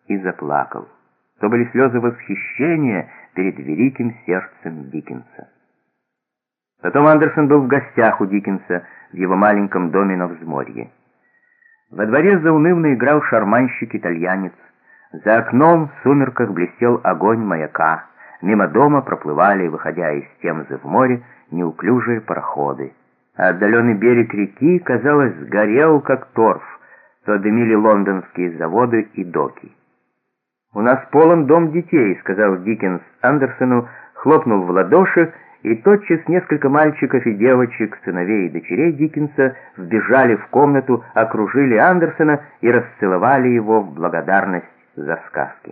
и заплакал. То были слезы восхищения перед великим сердцем Диккенса. Потом Андерсон был в гостях у Диккенса в его маленьком доме на взморье. Во дворе заунывно играл шарманщик-итальянец. За окном в сумерках блестел огонь маяка. Мимо дома проплывали, выходя из Темзы в море, неуклюжие пароходы. А отдаленный берег реки, казалось, сгорел, как торф. То дымили лондонские заводы и доки. «У нас полон дом детей», — сказал Диккенс Андерсону, хлопнул в ладоши, и тотчас несколько мальчиков и девочек, сыновей и дочерей Диккенса, вбежали в комнату, окружили Андерсона и расцеловали его в благодарность за сказки.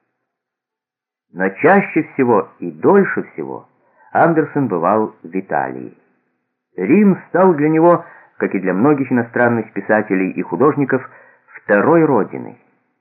Но чаще всего и дольше всего Андерсон бывал в Италии. Рим стал для него, как и для многих иностранных писателей и художников, второй родиной.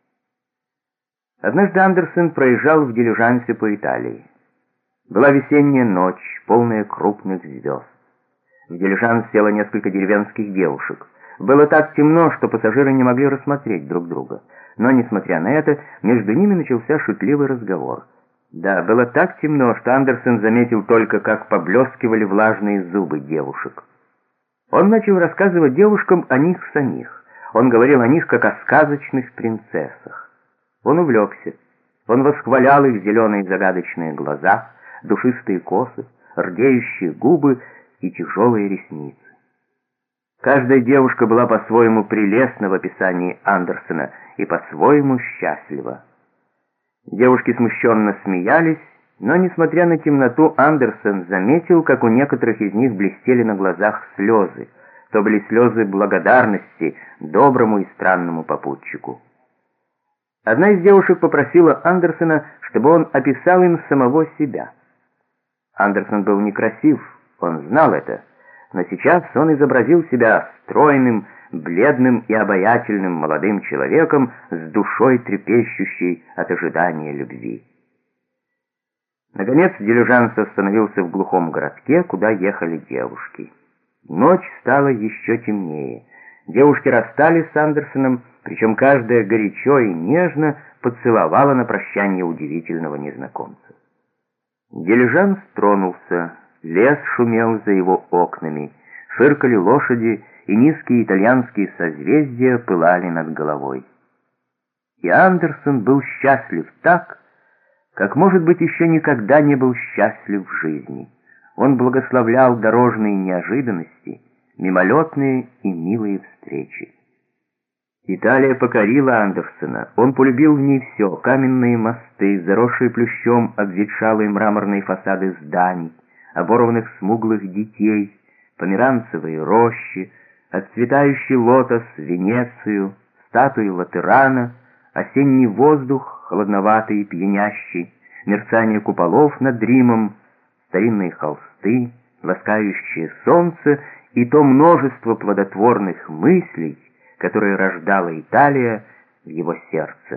Однажды Андерсон проезжал в дилижансе по Италии. Была весенняя ночь, полная крупных звезд. В дилижанс село несколько деревенских девушек. Было так темно, что пассажиры не могли рассмотреть друг друга. Но, несмотря на это, между ними начался шутливый разговор. Да, было так темно, что Андерсон заметил только, как поблескивали влажные зубы девушек. Он начал рассказывать девушкам о них самих. Он говорил о них, как о сказочных принцессах. Он увлекся. Он восхвалял их зеленые загадочные глаза, душистые косы, рдеющие губы и тяжелые ресницы. Каждая девушка была по-своему прелестна в описании Андерсона и по-своему счастлива. Девушки смущенно смеялись, но, несмотря на темноту, Андерсон заметил, как у некоторых из них блестели на глазах слезы. То были слезы благодарности доброму и странному попутчику. Одна из девушек попросила Андерсона, чтобы он описал им самого себя. Андерсон был некрасив, он знал это, но сейчас он изобразил себя стройным, бледным и обаятельным молодым человеком с душой, трепещущей от ожидания любви. Наконец дилижанс остановился в глухом городке, куда ехали девушки. Ночь стала еще темнее. Девушки расстались с Андерсоном, причем каждая горячо и нежно поцеловала на прощание удивительного незнакомца. Дилижанс тронулся, лес шумел за его окнами, фыркали лошади, и низкие итальянские созвездия пылали над головой. И Андерсон был счастлив так, как, может быть, еще никогда не был счастлив в жизни. Он благословлял дорожные неожиданности, мимолетные и милые встречи. Италия покорила Андерсона. Он полюбил в ней все: каменные мосты, заросшие плющом обветшалые мраморные фасады зданий, оборванных смуглых детей, померанцевые рощи, отцветающий лотос, Венецию, статуи Латерана, осенний воздух, холодноватый и пьянящий, мерцание куполов над Римом, старинные холсты, ласкающее солнце и то множество плодотворных мыслей, которые рождала Италия в его сердце.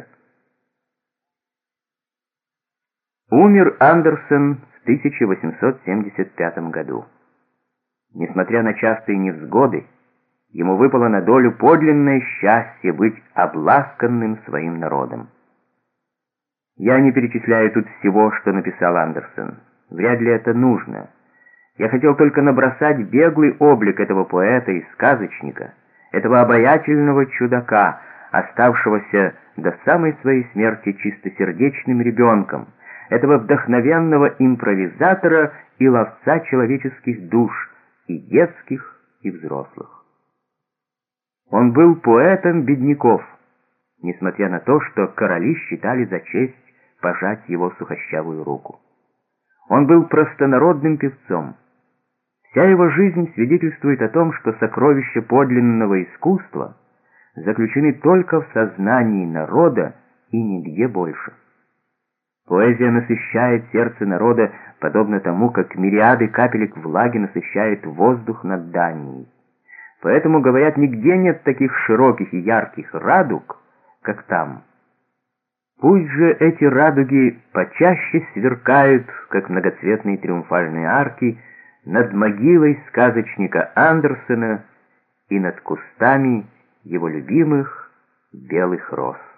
Умер Андерсон в 1875 году. Несмотря на частые невзгоды, ему выпало на долю подлинное счастье быть обласканным своим народом. Я не перечисляю тут всего, что написал Андерсон. Вряд ли это нужно. Я хотел только набросать беглый облик этого поэта и сказочника, этого обаятельного чудака, оставшегося до самой своей смерти чистосердечным ребенком, этого вдохновенного импровизатора и ловца человеческих душ, и детских, и взрослых. Он был поэтом бедняков, несмотря на то, что короли считали за честь пожать его сухощавую руку. Он был простонародным певцом. Вся его жизнь свидетельствует о том, что сокровища подлинного искусства заключены только в сознании народа и нигде больше. Поэзия насыщает сердце народа, подобно тому, как мириады капелек влаги насыщает воздух над Данией. Поэтому, говорят, нигде нет таких широких и ярких радуг, как там. Пусть же эти радуги почаще сверкают, как многоцветные триумфальные арки, над могилой сказочника Андерсона и над кустами его любимых белых роз.